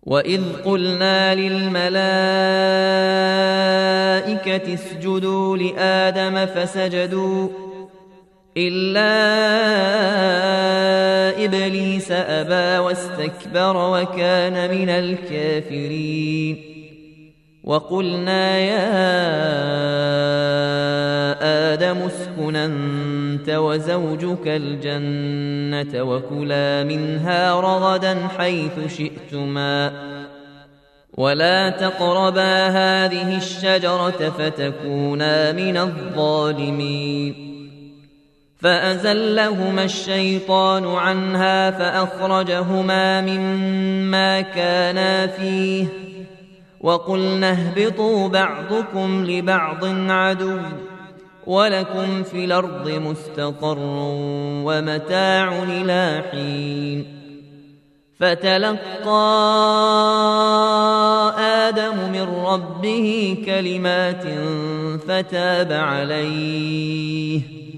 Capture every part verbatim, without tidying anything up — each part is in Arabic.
وإذ قلنا للملائكة اسجدوا لآدم فسجدوا إلا إبليس أبى واستكبر وكان من الكافرين وقلنا يا آدم اسكن أنت وزوجك الجنة وكلا منها رغدا حيث شئتما ولا تقربا هذه الشجرة فتكونا من الظالمين فأزلهما الشيطان عنها فأخرجهما مما كانا فيه وقلنا اهبطوا بعضكم لبعض عدو ولكم في الأرض مستقر ومتاع إلى حين فتلقى آدم من ربه كلمات فتاب عليه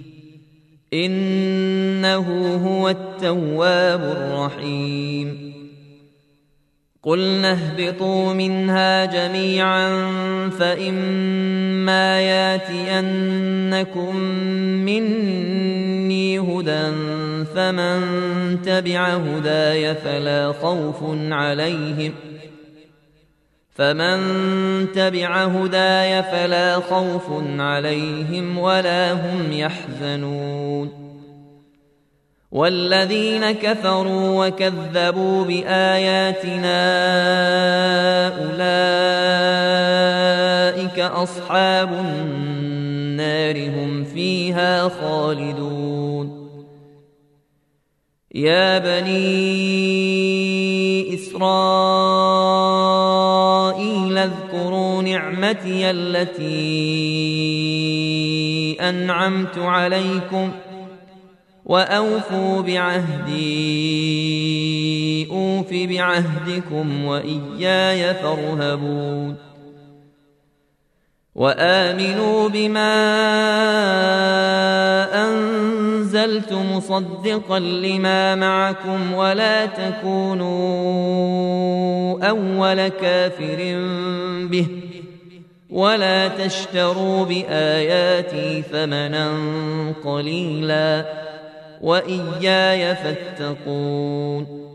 إنه هو التواب الرحيم قلنا اهبطوا منها جميعا فإما ياتينكم مني هدى فمن تبع هداي فلا خوف عليهم فمن تبع هداي فلا خوف عليهم ولا هم يحزنون والذين كفروا وكذبوا بآياتنا أولئك أصحاب النار هم فيها خالدون يا بني إسرائيل اذكروا نعمتي التي أنعمت عليكم وأوفوا بعهدي أوف بعهدكم وإياي فارهبون وآمنوا بما أنزلت مصدقا لما معكم ولا تكونوا أول كافر به ولا تشتروا بآياتي ثمنا قليلا وإياي فاتقون